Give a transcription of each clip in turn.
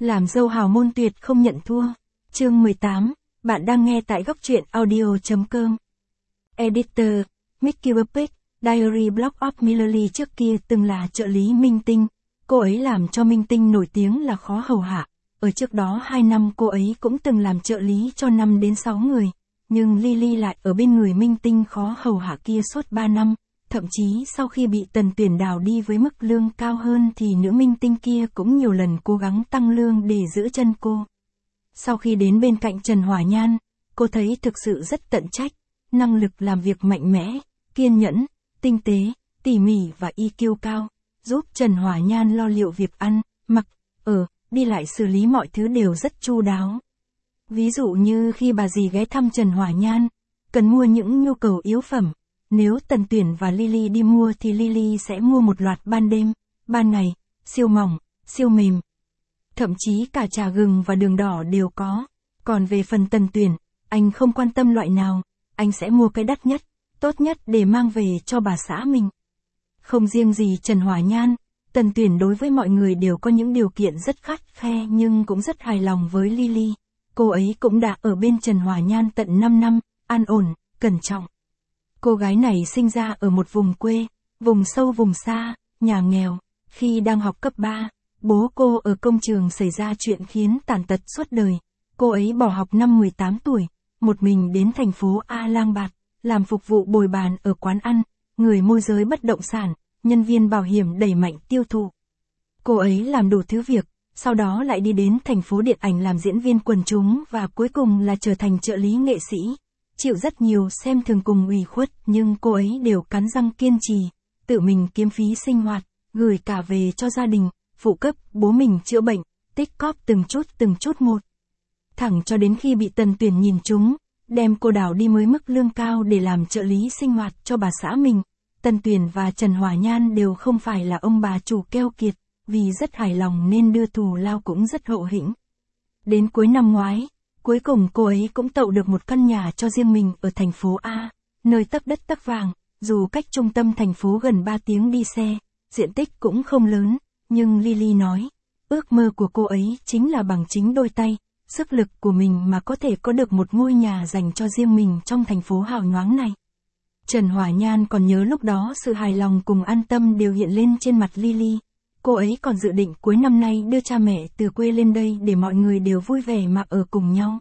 Làm dâu hào môn tuyệt không nhận thua. Chương 18, bạn đang nghe tại góc truyện audio.com. Editor, Mickey Buppet, Diary Blog of Millie trước kia từng là trợ lý Minh Tinh. Cô ấy làm cho Minh Tinh nổi tiếng là khó hầu hạ. Ở trước đó 2 năm cô ấy cũng từng làm trợ lý cho 5 đến 6 người. Nhưng Lily lại ở bên người Minh Tinh khó hầu hạ kia suốt 3 năm. Thậm chí sau khi bị Tần Tuyển đào đi với mức lương cao hơn thì nữ Minh Tinh kia cũng nhiều lần cố gắng tăng lương để giữ chân cô. Sau khi đến bên cạnh Trần Hỏa Nhan, cô thấy thực sự rất tận trách, năng lực làm việc mạnh mẽ, kiên nhẫn, tinh tế, tỉ mỉ và EQ cao, giúp Trần Hỏa Nhan lo liệu việc ăn, mặc, ở, đi lại xử lý mọi thứ đều rất chu đáo. Ví dụ như khi bà dì ghé thăm Trần Hỏa Nhan, cần mua những nhu cầu yếu phẩm. Nếu Tần Tuyển và Lily đi mua thì Lily sẽ mua một loạt ban đêm, ban ngày, siêu mỏng, siêu mềm. Thậm chí cả trà gừng và đường đỏ đều có. Còn về phần Tần Tuyển, anh không quan tâm loại nào, anh sẽ mua cái đắt nhất, tốt nhất để mang về cho bà xã mình. Không riêng gì Trần Hỏa Nhan, Tần Tuyển đối với mọi người đều có những điều kiện rất khắt khe nhưng cũng rất hài lòng với Lily. Cô ấy cũng đã ở bên Trần Hỏa Nhan tận 5 năm, an ổn, cẩn trọng. Cô gái này sinh ra ở một vùng quê, vùng sâu vùng xa, nhà nghèo. Khi đang học cấp 3, bố cô ở công trường xảy ra chuyện khiến tàn tật suốt đời. Cô ấy bỏ học năm 18 tuổi, một mình đến thành phố A Lang Bạt, làm phục vụ bồi bàn ở quán ăn, người môi giới bất động sản, nhân viên bảo hiểm đẩy mạnh tiêu thụ. Cô ấy làm đủ thứ việc, sau đó lại đi đến thành phố điện ảnh làm diễn viên quần chúng và cuối cùng là trở thành trợ lý nghệ sĩ. Chịu rất nhiều xem thường cùng ủy khuất nhưng cô ấy đều cắn răng kiên trì, tự mình kiếm phí sinh hoạt, gửi cả về cho gia đình, phụ cấp bố mình chữa bệnh, tích cóp từng chút một. Thẳng cho đến khi bị Tần Tuyển nhìn trúng, đem cô đào đi mới mức lương cao để làm trợ lý sinh hoạt cho bà xã mình. Tần Tuyển và Trần Hỏa Nhan đều không phải là ông bà chủ keo kiệt, vì rất hài lòng nên đưa thù lao cũng rất hậu hĩnh. Đến cuối năm ngoái, cuối cùng cô ấy cũng tậu được một căn nhà cho riêng mình ở thành phố A, nơi tấc đất tấc vàng, dù cách trung tâm thành phố gần 3 tiếng đi xe, diện tích cũng không lớn, nhưng Lily nói, ước mơ của cô ấy chính là bằng chính đôi tay, sức lực của mình mà có thể có được một ngôi nhà dành cho riêng mình trong thành phố hào nhoáng này. Trần Hỏa Nhan còn nhớ lúc đó sự hài lòng cùng an tâm đều hiện lên trên mặt Lily. Cô ấy còn dự định cuối năm nay đưa cha mẹ từ quê lên đây để mọi người đều vui vẻ mà ở cùng nhau.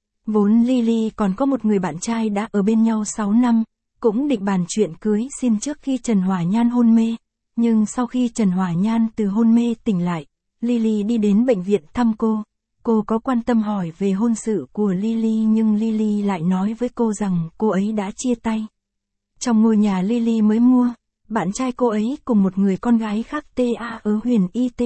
Vốn Lily còn có một người bạn trai đã ở bên nhau 6 năm, cũng định bàn chuyện cưới xin trước khi Trần Hỏa Nhan hôn mê. Nhưng sau khi Trần Hỏa Nhan từ hôn mê tỉnh lại, Lily đi đến bệnh viện thăm cô. Cô có quan tâm hỏi về hôn sự của Lily nhưng Lily lại nói với cô rằng cô ấy đã chia tay. Trong ngôi nhà Lily mới mua, bạn trai cô ấy cùng một người con gái khác TA ở huyền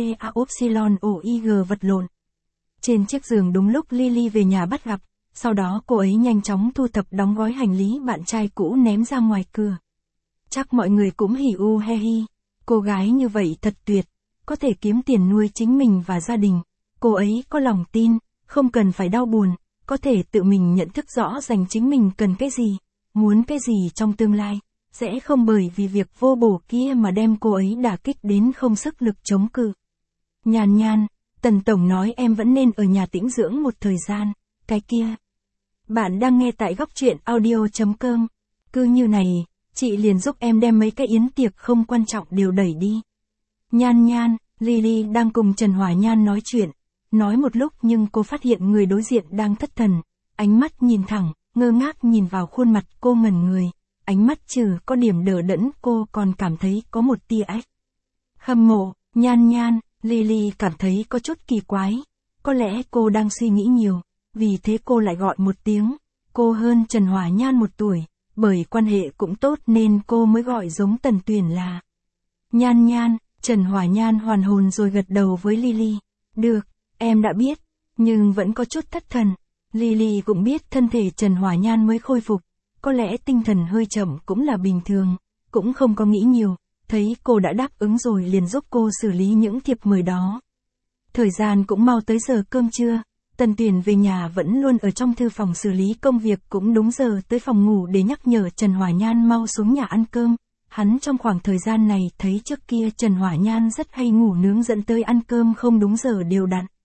ITAOYG vật lộn. Trên chiếc giường đúng lúc Lily về nhà bắt gặp, sau đó cô ấy nhanh chóng thu thập đóng gói hành lý bạn trai cũ ném ra ngoài cửa. Chắc mọi người cũng hỉ u he hi, cô gái như vậy thật tuyệt, có thể kiếm tiền nuôi chính mình và gia đình. Cô ấy có lòng tin, không cần phải đau buồn, có thể tự mình nhận thức rõ ràng chính mình cần cái gì, muốn cái gì trong tương lai. Sẽ không bởi vì việc vô bổ kia mà đem cô ấy đả kích đến không sức lực chống cự. Nhan Nhan, Tần Tổng nói em vẫn nên ở nhà tĩnh dưỡng một thời gian, cái kia. Bạn đang nghe tại góc truyện audio.com. Cứ như này, chị liền giúp em đem mấy cái yến tiệc không quan trọng đều đẩy đi. Nhan Nhan, Lily đang cùng Trần Hỏa Nhan nói chuyện. Nói một lúc nhưng cô phát hiện người đối diện đang thất thần. Ánh mắt nhìn thẳng, ngơ ngác nhìn vào khuôn mặt cô ngẩn người. Ánh mắt trừ có điểm đờ đẫn cô còn cảm thấy có một tia ách. Hâm mộ, Nhan Nhan, Lily cảm thấy có chút kỳ quái. Có lẽ cô đang suy nghĩ nhiều, vì thế cô lại gọi một tiếng. Cô hơn Trần Hỏa Nhan 1 tuổi, bởi quan hệ cũng tốt nên cô mới gọi giống Tần Tuyển là Nhan Nhan. Trần Hỏa Nhan hoàn hồn rồi gật đầu với Lily. Được, em đã biết, nhưng vẫn có chút thất thần. Lily cũng biết thân thể Trần Hỏa Nhan mới khôi phục. Có lẽ tinh thần hơi chậm cũng là bình thường, cũng không có nghĩ nhiều, thấy cô đã đáp ứng rồi liền giúp cô xử lý những thiệp mời đó. Thời gian cũng mau tới giờ cơm trưa, Tần Tuyển về nhà vẫn luôn ở trong thư phòng xử lý công việc cũng đúng giờ tới phòng ngủ để nhắc nhở Trần Hỏa Nhan mau xuống nhà ăn cơm. Hắn trong khoảng thời gian này thấy trước kia Trần Hỏa Nhan rất hay ngủ nướng dẫn tới ăn cơm không đúng giờ đều đặn.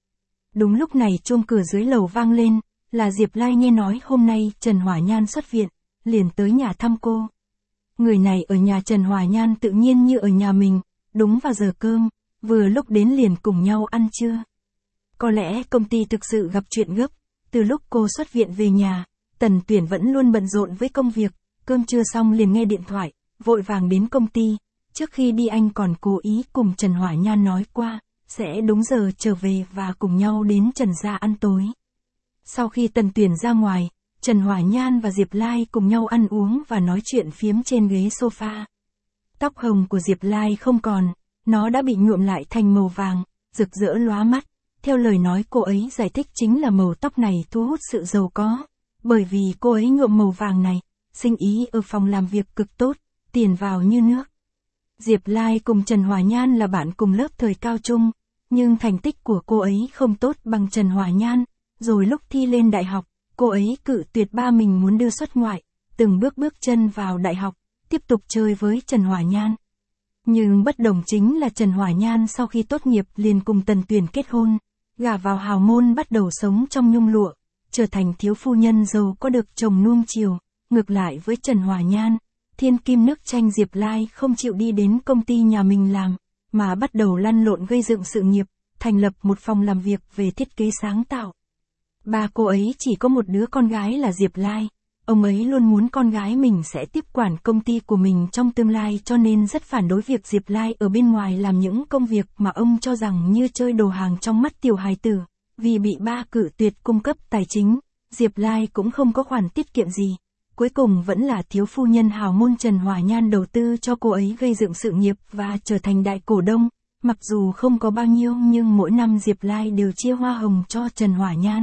Đúng lúc này chuông cửa dưới lầu vang lên, là Diệp Lai nghe nói hôm nay Trần Hỏa Nhan xuất viện, liền tới nhà thăm cô. Người này ở nhà Trần Hỏa Nhan tự nhiên như ở nhà mình, đúng vào giờ cơm, vừa lúc đến liền cùng nhau ăn trưa. Có lẽ công ty thực sự gặp chuyện gấp, từ lúc cô xuất viện về nhà, Tần Tuyển vẫn luôn bận rộn với công việc, cơm trưa xong liền nghe điện thoại, vội vàng đến công ty, trước khi đi anh còn cố ý cùng Trần Hỏa Nhan nói qua, sẽ đúng giờ trở về và cùng nhau đến Trần gia ăn tối. Sau khi Tần Tuyển ra ngoài, Trần Hỏa Nhan và Diệp Lai cùng nhau ăn uống và nói chuyện phiếm trên ghế sofa. Tóc hồng của Diệp Lai không còn, nó đã bị nhuộm lại thành màu vàng, rực rỡ lóa mắt. Theo lời nói cô ấy giải thích chính là màu tóc này thu hút sự giàu có. Bởi vì cô ấy nhuộm màu vàng này, sinh ý ở phòng làm việc cực tốt, tiền vào như nước. Diệp Lai cùng Trần Hỏa Nhan là bạn cùng lớp thời cao trung, nhưng thành tích của cô ấy không tốt bằng Trần Hỏa Nhan. Rồi lúc thi lên đại học, cô ấy cự tuyệt ba mình muốn đưa xuất ngoại, từng bước chân vào đại học, tiếp tục chơi với Trần Hỏa Nhan. Nhưng bất đồng chính là Trần Hỏa Nhan sau khi tốt nghiệp liền cùng Tần Tuyển kết hôn, gả vào hào môn bắt đầu sống trong nhung lụa, trở thành thiếu phu nhân giàu có được chồng nuông chiều. Ngược lại với Trần Hỏa Nhan, thiên kim nước Tranh Diệp Lai không chịu đi đến công ty nhà mình làm, mà bắt đầu lăn lộn gây dựng sự nghiệp, thành lập một phòng làm việc về thiết kế sáng tạo. Ba cô ấy chỉ có một đứa con gái là Diệp Lai, ông ấy luôn muốn con gái mình sẽ tiếp quản công ty của mình trong tương lai cho nên rất phản đối việc Diệp Lai ở bên ngoài làm những công việc mà ông cho rằng như chơi đồ hàng trong mắt tiểu hài tử. Vì bị ba cự tuyệt cung cấp tài chính, Diệp Lai cũng không có khoản tiết kiệm gì. Cuối cùng vẫn là thiếu phu nhân hào môn Trần Hỏa Nhan đầu tư cho cô ấy gây dựng sự nghiệp và trở thành đại cổ đông. Mặc dù không có bao nhiêu nhưng mỗi năm Diệp Lai đều chia hoa hồng cho Trần Hỏa Nhan.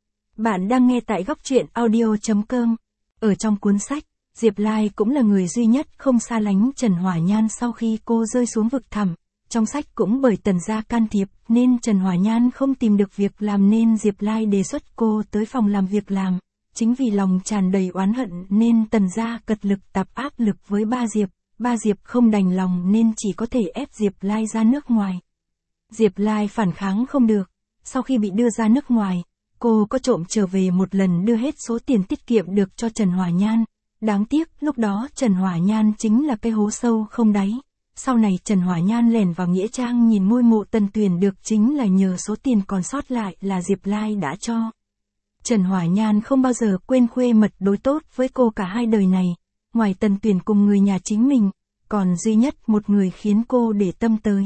Bạn đang nghe tại góc truyện audio.com. Ở trong cuốn sách, Diệp Lai cũng là người duy nhất không xa lánh Trần Hỏa Nhan sau khi cô rơi xuống vực thẳm. Trong sách cũng bởi Tần gia can thiệp nên Trần Hỏa Nhan không tìm được việc làm nên Diệp Lai đề xuất cô tới phòng làm việc làm. Chính vì lòng tràn đầy oán hận nên Tần gia cật lực tập áp lực với ba Diệp không đành lòng nên chỉ có thể ép Diệp Lai ra nước ngoài. Diệp Lai phản kháng không được, sau khi bị đưa ra nước ngoài, cô có trộm trở về một lần đưa hết số tiền tiết kiệm được cho Trần Hỏa Nhan. Đáng tiếc lúc đó Trần Hỏa Nhan chính là cái hố sâu không đáy. Sau này Trần Hỏa Nhan lẻn vào nghĩa trang nhìn ngôi mộ Tần Tuyển được chính là nhờ số tiền còn sót lại là Diệp Lai đã cho. Trần Hỏa Nhan không bao giờ quên khuê mật đối tốt với cô cả hai đời này, ngoài Tần Tuyển cùng người nhà chính mình, còn duy nhất một người khiến cô để tâm tới.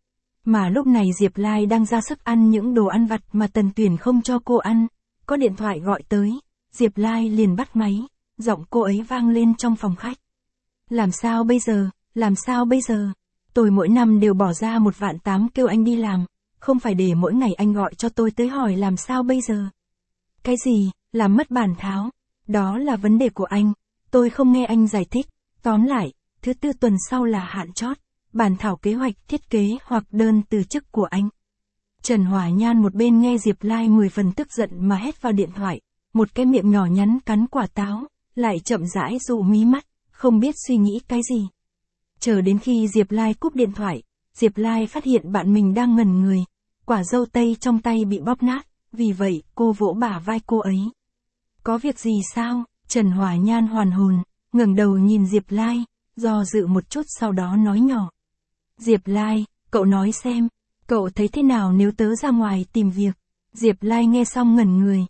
Mà lúc này Diệp Lai đang ra sức ăn những đồ ăn vặt mà Tần Tuyển không cho cô ăn, có điện thoại gọi tới, Diệp Lai liền bắt máy, giọng cô ấy vang lên trong phòng khách. Làm sao bây giờ? Làm sao bây giờ? Tôi mỗi năm đều bỏ ra 1.800.000 kêu anh đi làm, không phải để mỗi ngày anh gọi cho tôi tới hỏi làm sao bây giờ. Cái gì, làm mất bản thảo? Đó là vấn đề của anh, tôi không nghe anh giải thích. Tóm lại, thứ tư tuần sau là hạn chót, bản thảo kế hoạch thiết kế hoặc đơn từ chức của anh. Trần Hỏa Nhan một bên nghe Diệp Lai 10 phần tức giận mà hét vào điện thoại, một cái miệng nhỏ nhắn cắn quả táo, lại chậm rãi dụ mí mắt, không biết suy nghĩ cái gì. Chờ đến khi Diệp Lai cúp điện thoại, Diệp Lai phát hiện bạn mình đang ngẩn người, quả dâu tây trong tay bị bóp nát, vì vậy cô vỗ bả vai cô ấy. Có việc gì sao? Trần Hỏa Nhan hoàn hồn, ngẩng đầu nhìn Diệp Lai, do dự một chút sau đó nói nhỏ. Diệp Lai, cậu nói xem, cậu thấy thế nào nếu tớ ra ngoài tìm việc? Diệp Lai nghe xong ngẩn người.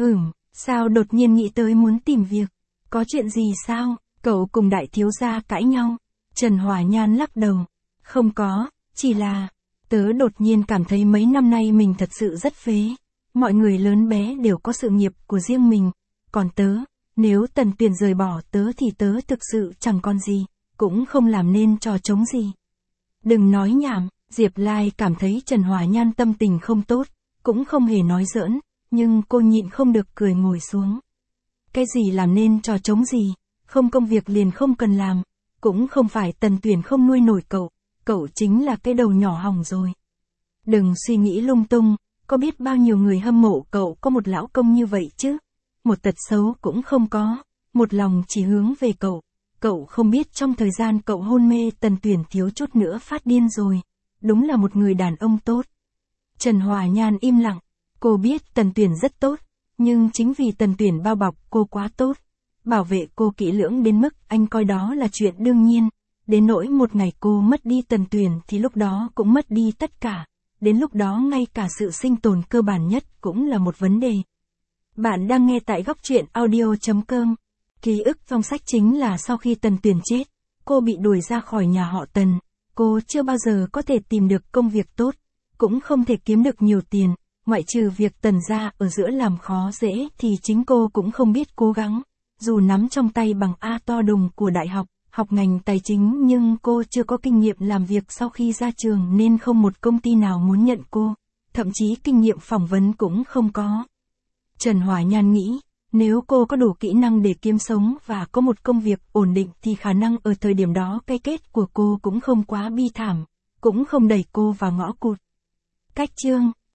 Sao đột nhiên nghĩ tới muốn tìm việc? Có chuyện gì sao? Cậu cùng đại thiếu gia cãi nhau? Trần Hỏa Nhan lắc đầu. Không có, chỉ là, tớ đột nhiên cảm thấy mấy năm nay mình thật sự rất phế. Mọi người lớn bé đều có sự nghiệp của riêng mình. Còn tớ, nếu Tần Tuyển rời bỏ tớ thì tớ thực sự chẳng còn gì, cũng không làm nên trò trống gì. Đừng nói nhảm, Diệp Lai cảm thấy Trần Hỏa Nhan tâm tình không tốt, cũng không hề nói giỡn, nhưng cô nhịn không được cười ngồi xuống. Cái gì làm nên trò trống gì, không công việc liền không cần làm, cũng không phải Tần Tuyển không nuôi nổi cậu chính là cái đầu nhỏ hỏng rồi. Đừng suy nghĩ lung tung, có biết bao nhiêu người hâm mộ cậu có một lão công như vậy chứ, một tật xấu cũng không có, một lòng chỉ hướng về cậu không biết trong thời gian cậu hôn mê Tần Tuyển thiếu chút nữa phát điên rồi, đúng là một người đàn ông tốt. Trần Hỏa Nhan im lặng, Cô biết Tần Tuyển rất tốt, nhưng chính vì Tần Tuyển bao bọc cô quá tốt, bảo vệ cô kỹ lưỡng đến mức anh coi đó là chuyện đương nhiên, đến nỗi một ngày cô mất đi Tần Tuyển thì lúc đó cũng mất đi tất cả, đến lúc đó ngay cả sự sinh tồn cơ bản nhất cũng là một vấn đề. Bạn đang nghe tại góc truyện audio.com. Ký ức trong sách chính là sau khi Tần Tuyển chết, cô bị đuổi ra khỏi nhà họ Tần, cô chưa bao giờ có thể tìm được công việc tốt, cũng không thể kiếm được nhiều tiền, ngoại trừ việc Tần gia ở giữa làm khó dễ thì chính cô cũng không biết cố gắng. Dù nắm trong tay bằng A to đùng của đại học, học ngành tài chính nhưng cô chưa có kinh nghiệm làm việc sau khi ra trường nên không một công ty nào muốn nhận cô, thậm chí kinh nghiệm phỏng vấn cũng không có. Trần Hòa Nhan nghĩ, nếu cô có đủ kỹ năng để kiếm sống và có một công việc ổn định thì khả năng ở thời điểm đó cái kết của cô cũng không quá bi thảm, cũng không đẩy cô vào ngõ cụt. Cách chương